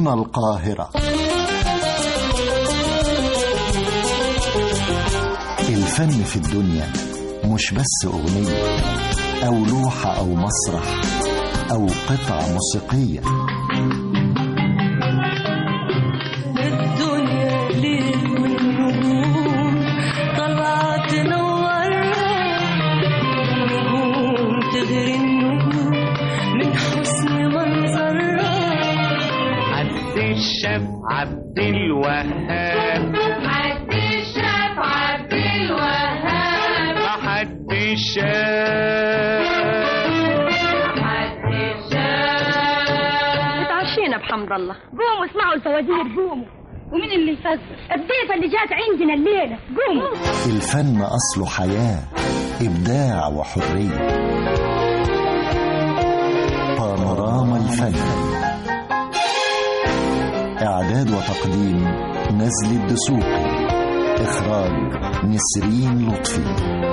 هنا القاهرة. الفن في الدنيا مش بس أغنية أو لوحة أو مسرح أو قطعة موسيقية. الدنيا ليل والنجوم طلعت تنورها، النجوم تغري النجوم من حسن منظرها. عبد الشاف عبد الوهاب، عبد الشاف عبد الوهاب، عبد الشاف اتعشينا بحمد الله. قوموا اسمعوا الفوازير، قوموا. ومين اللي يفزر؟ الضيفة اللي جات عندنا الليلة. قوموا. الفن أصله حياة، إبداع وحرية. بانوراما الفن، إعداد وتقديم نزل الدسوقي، إخراج نسرين لطفي.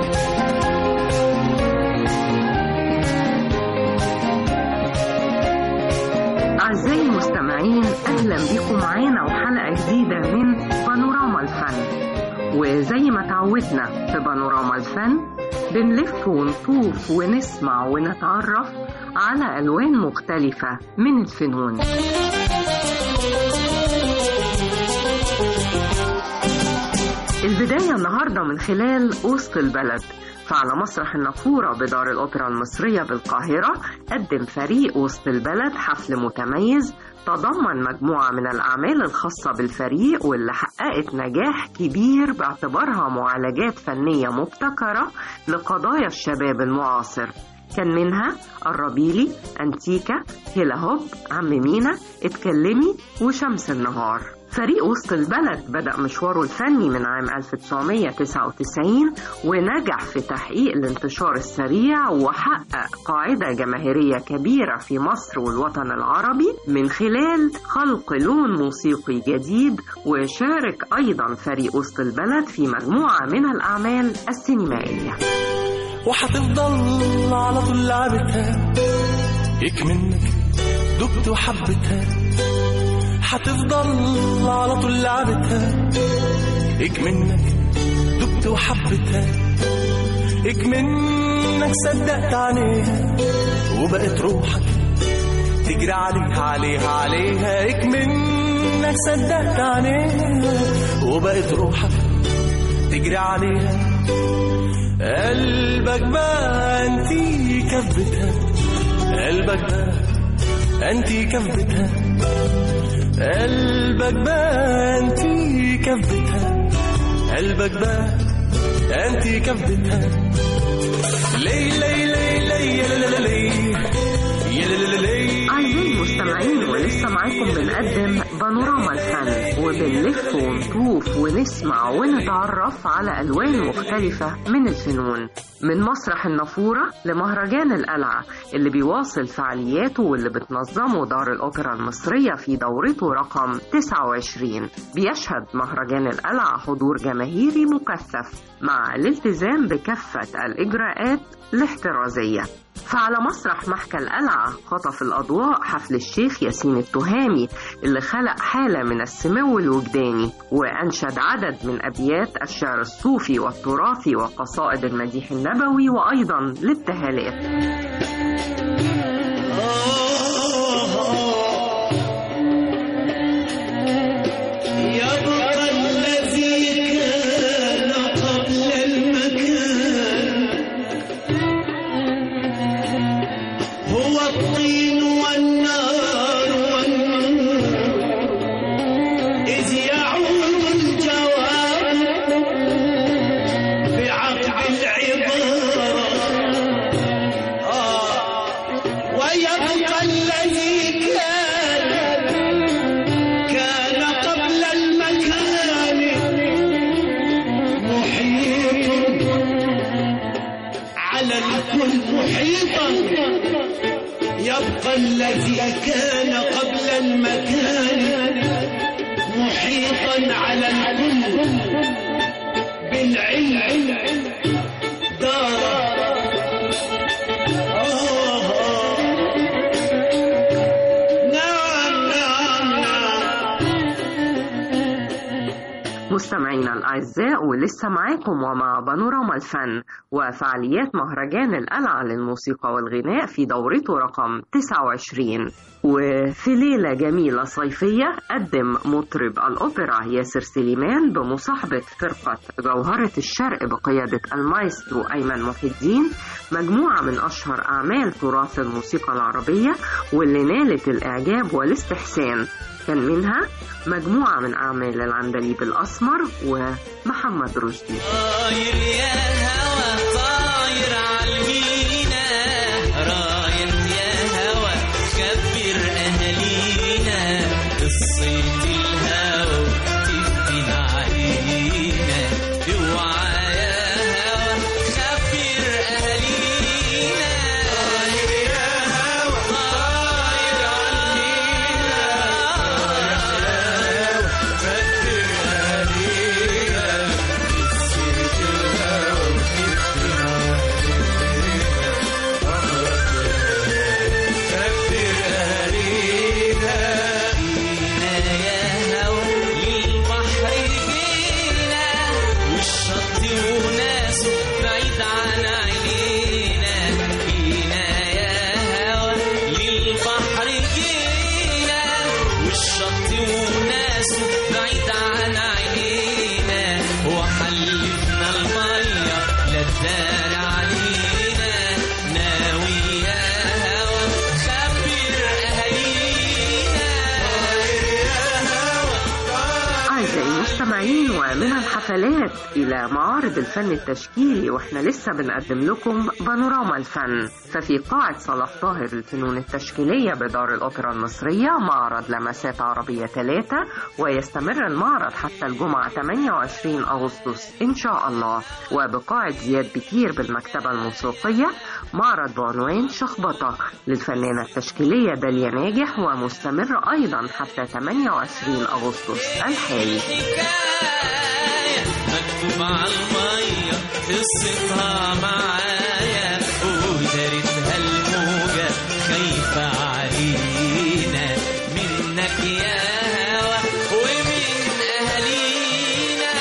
أعزائي المستمعين، أهلا بكم معانا وحلقة جديدة من بانوراما الفن. وزي ما تعودنا في بانوراما الفن بنلف ونطوف ونسمع ونتعرف على ألوان مختلفة من الفنون. البداية النهاردة من خلال وسط البلد. فعلى مسرح النافورة بدار الأوبرا المصرية بالقاهرة قدم فريق وسط البلد حفل متميز تضمن مجموعة من الأعمال الخاصة بالفريق واللي حققت نجاح كبير باعتبارها معالجات فنية مبتكرة لقضايا الشباب المعاصر. كان منها الربيلي، أنتيكا، هيلا هوب، عم مينا، اتكلمي، وشمس النهار. فريق وسط البلد بدأ مشواره الفني من عام 1999 ونجح في تحقيق الانتشار السريع وحقق قاعدة جماهيرية كبيرة في مصر والوطن العربي من خلال خلق لون موسيقي جديد. وشارك أيضا فريق وسط البلد في مجموعة من الأعمال السينمائية. وحتفضل على طول لعبتها هيك منك دقت وحبتها، حتفضل على طول لعبتها هيك منك دقت وحبتها، هيك منك صدقت عليها وبقت روحك تجري عليها عليها عليها، هيك منك صدقت عليها وبقت روحك تجري عليها. قلبك بقى انتي كفتها، قلبك بقى انتي كفتها، قلبك بقى انتي كفتها، قلبك بقى انتي كفتها. لي لي لي لي يا لا لا لي يا لا لا لي. أعزائي المستمعين، ولسه معاكم بنقدم بانوراما الفن وبنلف ونطوف ونسمع ونتعرف على ألوان مختلفة من الفنون، من مسرح النافورة لمهرجان القلعة اللي بيواصل فعالياته واللي بتنظمه دار الأوبرا المصرية في دورته رقم 29. بيشهد مهرجان القلعة حضور جماهيري مكثف مع الالتزام بكافة الإجراءات الاحترازية. فعلى مسرح محكى القلعة خطف الأضواء حفل الشيخ ياسين التهامي اللي خلق حالة من السمو الوجداني وأنشد عدد من أبيات الشعر الصوفي والتراثي وقصائد المديح النبوي وأيضا الابتهالات. يبقى الذي كان قبل المكان محيطا على الكل بالعلم دار. نعم نعم نعم مستمعينا الأعزاء، ولسه معاكم ومع بانوراما الفن وفعاليات مهرجان القلعة للموسيقى والغناء في دورته رقم 29. وفي ليلة جميلة صيفية قدم مطرب الأوبرا ياسر سليمان بمصاحبة فرقة جوهرة الشرق بقيادة المايسترو أيمن محي الدين مجموعة من أشهر أعمال تراث الموسيقى العربية واللي نالت الإعجاب والاستحسان. كان منها مجموعة من أعمال العندليب الأسمر ومحمد رشدي. طاير يا هوا طاير عالمينا، رايح يا هوا كبر أهالينا، قصة الهوا تفتن علينا، اوعى يا هوا كبر أهالينا. طاير يا هوا طاير عالمينا، ومن الحفلات إلى معارض الفن التشكيلي، وإحنا لسه بنقدم لكم بانوراما الفن. ففي قاعة صلاح طاهر للفنون التشكيلية بدار الأوبرا المصرية معرض لمسات عربية 3، ويستمر المعرض حتى الجمعة 28 أغسطس إن شاء الله. وبقاعة زياد بكير بالمكتبة الموسيقية معرض بعنوان شخبطة للفنانة التشكيلية داليا ناجح، ومستمر أيضا حتى 28 أغسطس الحالي. مكتوب على المية قصتها معايا، ودارتها الموجة خايفة علينا، منك يا هوا ومن أهالينا.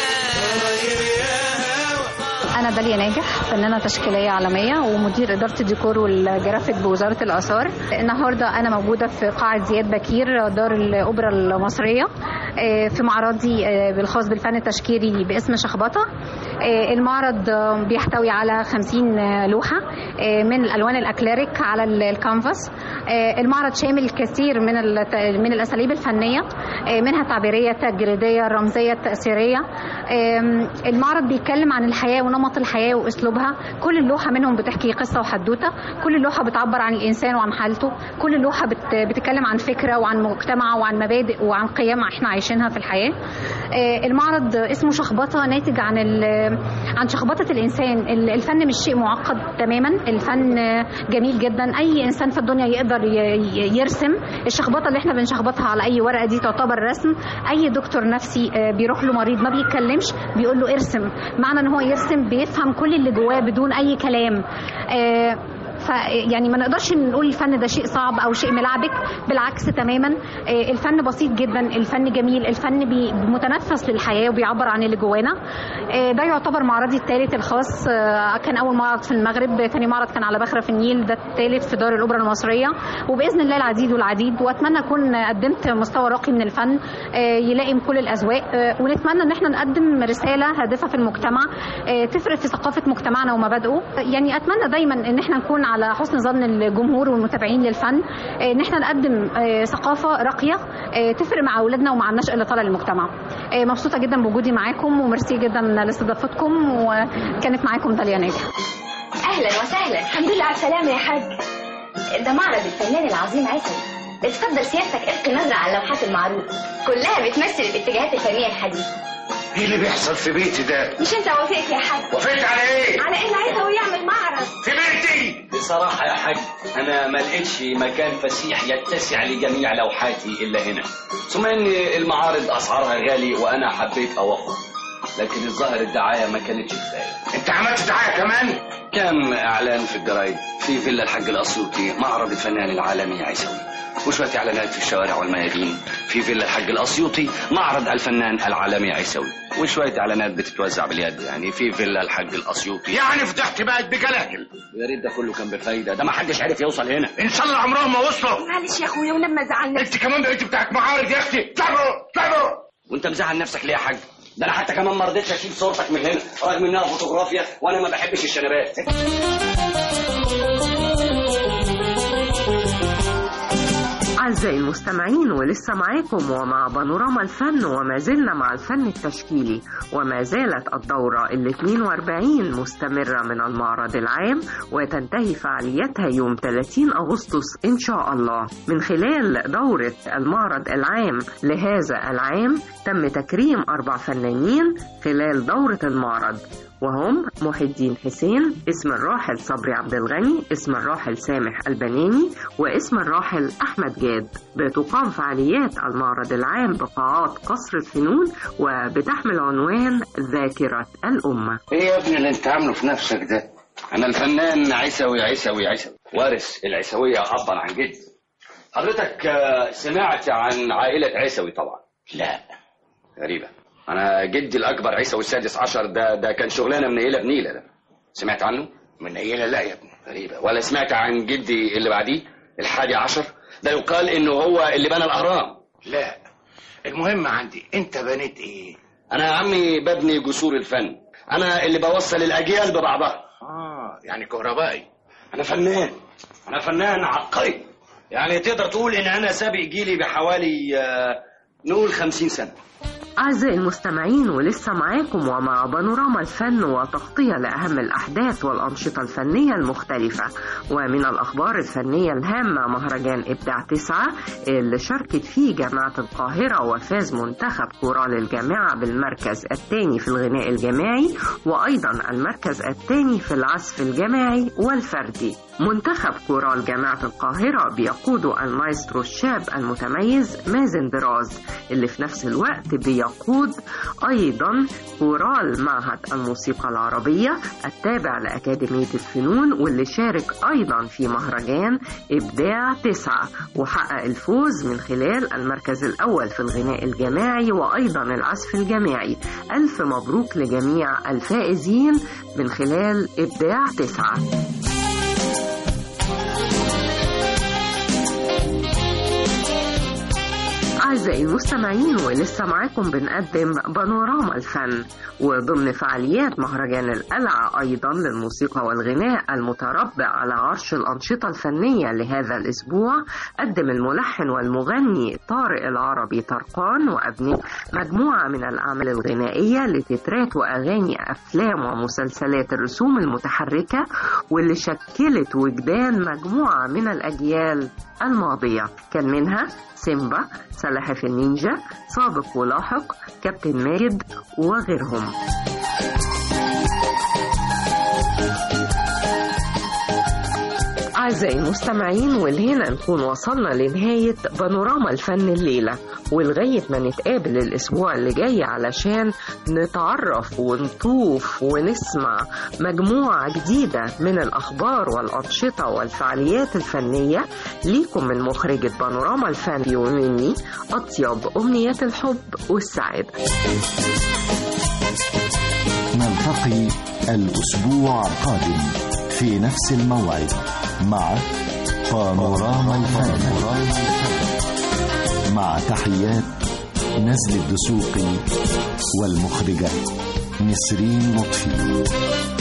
أنا داليا ناجح، فنانة تشكيلية عالمية ومدير إدارة الديكور والجرافيك بوزارة الآثار. النهاردة أنا موجودة في قاعة زياد بكير دار الأوبرا المصرية في معرضي بالخاص بالفن التشكيلي باسم شخبطة. المعرض بيحتوي على 50 لوحة من الألوان الأكليريك على الكانفاس. المعرض شامل كثير من الأساليب الفنية، منها التعبيرية، التجريدية، الرمزية، التأثيرية. المعرض بيتكلم عن الحياة ونمط الحياة وأسلوبها. كل لوحة منهم بتحكي قصة وحدوتة، كل لوحة بتعبر عن الإنسان وعن حالته، كل لوحة بتتكلم عن فكرة وعن مجتمع وعن مبادئ وعن قيم احنا عايشينها في الحياة. المعرض اسمه شخبطة ناتج عن شخبطة الإنسان. الفن مش شيء معقد تماما، الفن جميل جدا، أي إنسان في الدنيا يقدر يرسم. الشخبطة اللي احنا بنشخبطها على أي ورقة دي تعتبر رسم. أي دكتور نفسي بيروح له مريض ما بيتكلمش بيقول له ارسم، معنى ان هو يرسم بيفهم كل اللي جواه بدون أي كلام. فيعني ما نقدرش نقول الفن ده شيء صعب أو شيء ملعبك، بالعكس تماما. الفن بسيط جدا، الفن جميل، الفن متنفس للحياة وبيعبر عن اللي جوانا. ده يعتبر معرضي الثالث الخاص. كان أول معرض في المغرب، ثاني معرض كان على بخرة في النيل، ده الثالث في دار الأوبرا المصرية، وبإذن الله العديد والعديد. وأتمنى أكون قدمت مستوى راقي من الفن يلائم كل الأذواق، ونتمنى أن احنا نقدم رسالة هادفة في المجتمع تفرق في ثقافة مجتمعنا ومبادئه. يعني أتمنى دايما أن احنا نكون على حسن ظن الجمهور والمتابعين للفن، ان احنا نقدم ثقافه راقيه تفرق مع اولادنا ومع النشء اللي طالع للمجتمع. مبسوطه جدا بوجودي معاكم وميرسي جدا لاستضافتكم، وكانت معاكم داليا ناجح. اهلا وسهلا. الحمد لله على السلامه يا حاج. ده معرض الفنان العظيم عسل. اتفضل سيادتك القي نظره على اللوحات المعروضه، كلها بتمثل الاتجاهات الفنيه الحديثه. ايه اللي بيحصل في بيتي ده؟ مش انت وافقت يا حاج؟ وافقت على ايه؟ على ان عايزه يعمل معرض في بيتي. بصراحه يا حاج انا ما لقيتش مكان فسيح يتسع لجميع لوحاتي الا هنا، ثم ان المعارض اسعارها غالي وانا حبيت اوفر، لكن الظاهر الدعايه ما كانتش كفايه. انت عملت دعايه كمان؟ كم اعلان في الجرايد في فيلا الحاج الاسيوطي، معرض الفنان العالمي عيسوي. وشوية إعلانات في الشوارع والميادين، في فيلا الحاج الأسيوطي معرض الفنان العالمي عيسوي، وشوية إعلانات بتتوزع باليد يعني في فيلا الحاج الأسيوطي. يعني فتحت بقت بجلاجل. يا ريت ده كله كان بفايدة، ده ما حدش عرف يوصل هنا. إن شاء الله عمرهم ما وصلوا. معلش يا أخويا ولما زعلنا. أنت كمان بقيت بتاعت معارض يا أختي. تعبوا. وأنت مزعل نفسك ليه يا حاج؟ ده أنا حتى كمان ما رضيتش أشيل صورتك من هنا رغم إنها فوتوغرافيا وأنا ما بحبش الشنبات. أعزائي المستمعين، ولسه معاكم ومع بانوراما الفن، وما زلنا مع الفن التشكيلي، وما زالت الدورة 42 مستمرة من المعرض العام، وتنتهي فعاليتها يوم 30 أغسطس إن شاء الله. من خلال دورة المعرض العام لهذا العام تم تكريم 4 فنانين خلال دورة المعرض، وهم محي الدين حسين، اسم الراحل صبري عبد الغني، اسم الراحل سامح البناني، واسم الراحل أحمد جاد. بتقام فعاليات المعرض العام بقاعات قصر الفنون، وبتحمل عنوان ذاكرة الأمة. إيه يا ابني اللي أنت عامله في نفسك ده؟ أنا الفنان عيسوي وارث العيسوية أبا عن جد. حضرتك سمعت عن عائلة عيسوي طبعا؟ لا. غريبة. أنا جدي الأكبر عيسوي السادس عشر ده كان شغلانة منيلة بنيلة. ده سمعت عنه؟ منيلة لا يا ابني. غريبة. ولا سمعت عن جدي اللي بعديه الحادي عشر؟ ده يقال إنه هو اللي بنى الأهرام. لا. المهم عندي أنت بنيت إيه؟ أنا يا عمي ببني جسور الفن، أنا اللي بوصل الأجيال ببعضها. يعني كهربائي. أنا فنان عبقري، يعني تقدر تقول إن أنا سابق جيلي بحوالي نقول 50 سنة. أعزائي المستمعين، ولسه معاكم ومع بانوراما الفن وتغطية لأهم الأحداث والأنشطة الفنية المختلفة. ومن الأخبار الفنية الهامة مهرجان إبداع 9 اللي شاركت فيه جامعة القاهرة، وفاز منتخب كورال الجامعة بالمركز الثاني في الغناء الجماعي، وأيضا المركز الثاني في العزف الجماعي والفردي. منتخب كورال جامعة القاهرة بيقوده المايسترو الشاب المتميز مازن دراز، اللي في نفس الوقت بيقود أيضا كورال معهد الموسيقى العربية التابع لأكاديمية الفنون، واللي شارك أيضا في مهرجان إبداع 9 وحقق الفوز من خلال المركز الأول في الغناء الجماعي وأيضا العزف الجماعي. ألف مبروك لجميع الفائزين من خلال إبداع 9. أعزائي المستمعين، ولسه معاكم بنقدم بانوراما الفن، وضمن فعاليات مهرجان القلعة أيضا للموسيقى والغناء المتربع على عرش الأنشطة الفنية لهذا الأسبوع، قدم الملحن والمغني طارق العربي طرقان وأبناء مجموعة من الأعمال الغنائية لتترات وأغاني أفلام ومسلسلات الرسوم المتحركة، واللي شكلت وجدان مجموعة من الأجيال الماضية، كان منها سيمبا، سلاحف النينجا، سابق ولاحق، كابتن ماجد وغيرهم. أعزائي المستمعين، ولهنا نكون وصلنا لنهاية بانوراما الفن الليلة، ولغاية ما نتقابل الأسبوع اللي جاي علشان نتعرف ونطوف ونسمع مجموعة جديدة من الأخبار والأنشطة والفعاليات الفنية. ليكم من مخرجة بانوراما الفن ومني أطيب أمنيات الحب والسعادة. نلتقي الأسبوع القادم في نفس الموعد مع بانوراما الفن، مع تحيات نزل الدسوقي والمخرجة نسرين لطفي.